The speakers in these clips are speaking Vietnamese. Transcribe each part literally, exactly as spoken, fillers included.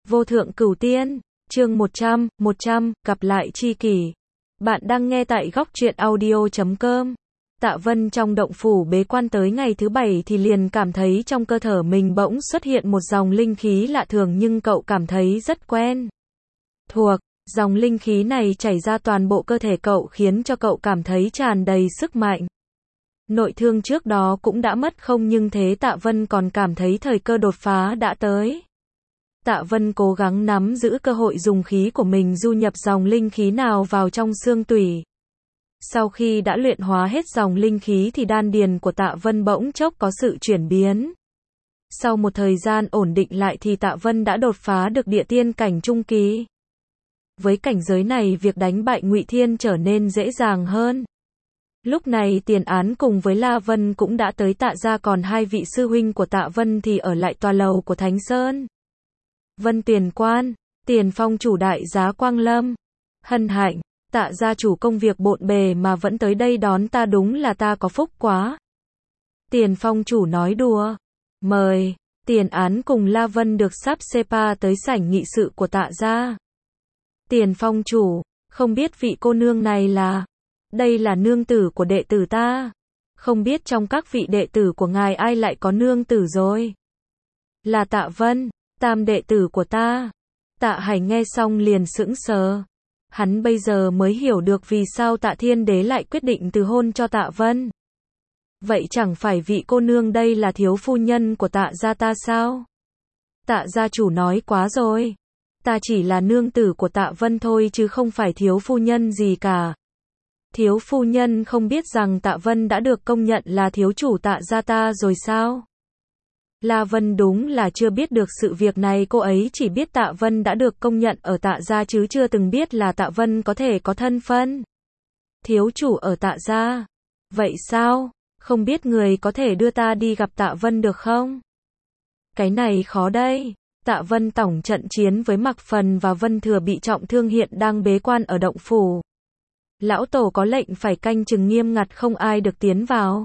Vô thượng cửu tiên, chương một trăm, một trăm, gặp lại tri kỷ. Bạn đang nghe tại góc truyện audio chấm com. Tạ Vân trong động phủ bế quan tới ngày thứ bảy thì liền cảm thấy trong cơ thể mình bỗng xuất hiện một dòng linh khí lạ thường, nhưng cậu cảm thấy rất quen thuộc. Dòng linh khí này chảy ra toàn bộ cơ thể cậu khiến cho cậu cảm thấy tràn đầy sức mạnh. Nội thương trước đó cũng đã mất không, nhưng thế Tạ Vân còn cảm thấy thời cơ đột phá đã tới. Tạ Vân cố gắng nắm giữ cơ hội dùng khí của mình du nhập dòng linh khí nào vào trong xương tủy. Sau khi đã luyện hóa hết dòng linh khí thì đan điền của Tạ Vân bỗng chốc có sự chuyển biến. Sau một thời gian ổn định lại thì Tạ Vân đã đột phá được địa tiên cảnh trung kỳ. Với cảnh giới này, việc đánh bại Ngụy Thiên trở nên dễ dàng hơn. Lúc này Tiền Án cùng với La Vân cũng đã tới Tạ gia, còn hai vị sư huynh của Tạ Vân thì ở lại tòa lầu của Thánh Sơn. Vân Tiền Quan, Tiền Phong chủ đại giá Quang Lâm. Hân hạnh, Tạ gia chủ công việc bộn bề mà vẫn tới đây đón ta, đúng là ta có phúc quá. Tiền Phong chủ nói đùa. Mời. Tiền Án cùng La Vân được sắp xếp tới sảnh nghị sự của Tạ gia. Tiền Phong chủ, không biết vị cô nương này là... Đây là nương tử của đệ tử ta. Không biết trong các vị đệ tử của ngài ai lại có nương tử rồi? Là Tạ Vân, tam đệ tử của ta. Tạ Hải nghe xong liền sững sờ. Hắn bây giờ mới hiểu được vì sao Tạ Thiên Đế lại quyết định từ hôn cho Tạ Vân. Vậy chẳng phải vị cô nương đây là thiếu phu nhân của Tạ gia ta sao? Tạ gia chủ nói quá rồi. Ta chỉ là nương tử của Tạ Vân thôi chứ không phải thiếu phu nhân gì cả. Thiếu phu nhân không biết rằng Tạ Vân đã được công nhận là thiếu chủ Tạ gia ta rồi sao? La Vân đúng là chưa biết được sự việc này, cô ấy chỉ biết Tạ Vân đã được công nhận ở Tạ gia chứ chưa từng biết là Tạ Vân có thể có thân phận thiếu chủ ở Tạ gia. Vậy sao? Không biết người có thể đưa ta đi gặp Tạ Vân được không? Cái này khó đây. Tạ Vân tổng trận chiến với Mạc Phần và Vân Thừa bị trọng thương, hiện đang bế quan ở động phủ. Lão tổ có lệnh phải canh chừng nghiêm ngặt, không ai được tiến vào.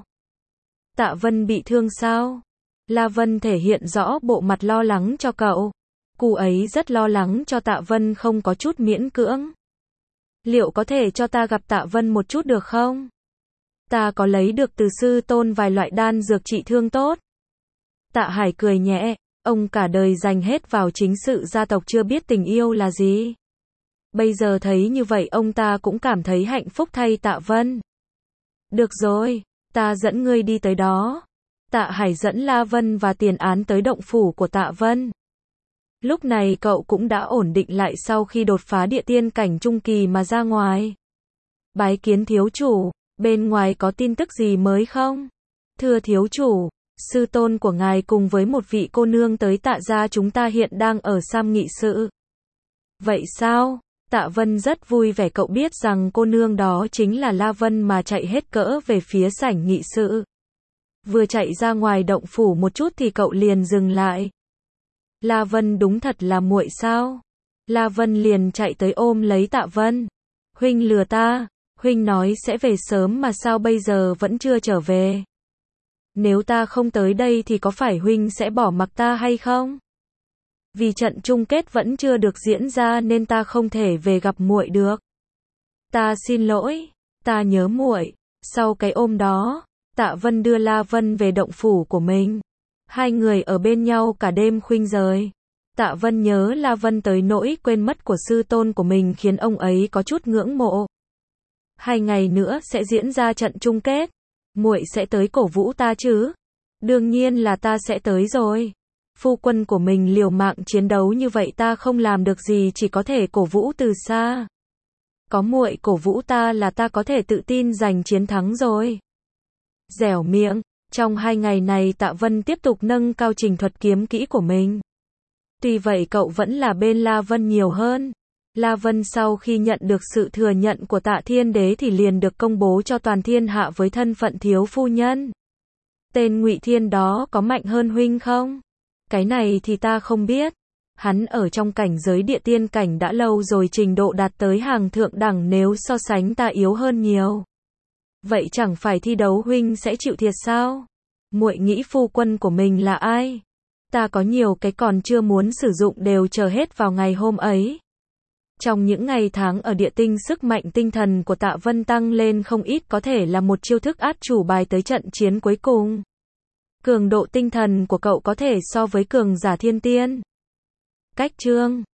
Tạ Vân bị thương sao? La Vân thể hiện rõ bộ mặt lo lắng cho cậu. Cô ấy rất lo lắng cho Tạ Vân, không có chút miễn cưỡng. Liệu có thể cho ta gặp Tạ Vân một chút được không? Ta có lấy được từ sư tôn vài loại đan dược trị thương tốt. Tạ Hải cười nhẹ, ông cả đời dành hết vào chính sự gia tộc, chưa biết tình yêu là gì. Bây giờ thấy như vậy ông ta cũng cảm thấy hạnh phúc thay Tạ Vân. Được rồi, ta dẫn ngươi đi tới đó. Tạ Hải dẫn La Vân và Tiền Án tới động phủ của Tạ Vân. Lúc này cậu cũng đã ổn định lại sau khi đột phá địa tiên cảnh trung kỳ mà ra ngoài. Bái kiến thiếu chủ, bên ngoài có tin tức gì mới không? Thưa thiếu chủ, sư tôn của ngài cùng với một vị cô nương tới Tạ gia chúng ta hiện đang ở Sam nghị sự. Vậy sao? Tạ Vân rất vui vẻ, cậu biết rằng cô nương đó chính là La Vân mà chạy hết cỡ về phía sảnh nghị sự. Vừa chạy ra ngoài động phủ một chút thì cậu liền dừng lại. La Vân đúng thật là muội sao? La Vân liền chạy tới ôm lấy Tạ Vân. Huynh lừa ta, huynh nói sẽ về sớm mà sao bây giờ vẫn chưa trở về? Nếu ta không tới đây thì có phải huynh sẽ bỏ mặc ta hay không? Vì trận chung kết vẫn chưa được diễn ra nên ta không thể về gặp muội được. Ta xin lỗi, ta nhớ muội. Sau cái ôm đó, Tạ Vân đưa La Vân về động phủ của mình. Hai người ở bên nhau cả đêm khuynh rời. Tạ Vân nhớ La Vân tới nỗi quên mất của sư tôn của mình, khiến ông ấy có chút ngưỡng mộ. Hai ngày nữa sẽ diễn ra trận chung kết. Muội sẽ tới cổ vũ ta chứ? Đương nhiên là ta sẽ tới rồi. Phu quân của mình liều mạng chiến đấu như vậy ta không làm được gì, chỉ có thể cổ vũ từ xa. Có muội cổ vũ ta là ta có thể tự tin giành chiến thắng rồi. Dẻo miệng. Trong hai ngày này Tạ Vân tiếp tục nâng cao trình thuật kiếm kỹ của mình. Tuy vậy cậu vẫn là bên La Vân nhiều hơn. La Vân sau khi nhận được sự thừa nhận của Tạ Thiên Đế thì liền được công bố cho toàn thiên hạ với thân phận thiếu phu nhân. Tên Ngụy Thiên đó có mạnh hơn huynh không? Cái này thì ta không biết. Hắn ở trong cảnh giới địa tiên cảnh đã lâu rồi, trình độ đạt tới hàng thượng đẳng, nếu so sánh ta yếu hơn nhiều. Vậy chẳng phải thi đấu huynh sẽ chịu thiệt sao? Muội nghĩ phu quân của mình là ai? ta có nhiều cái còn chưa muốn sử dụng đều chờ hết vào ngày hôm ấy. Trong những ngày tháng ở địa tinh, sức mạnh tinh thần của Tạ Vân tăng lên không ít, có thể là một chiêu thức át chủ bài tới trận chiến cuối cùng. Cường độ tinh thần của cậu có thể so với cường giả thiên tiên. Cách chương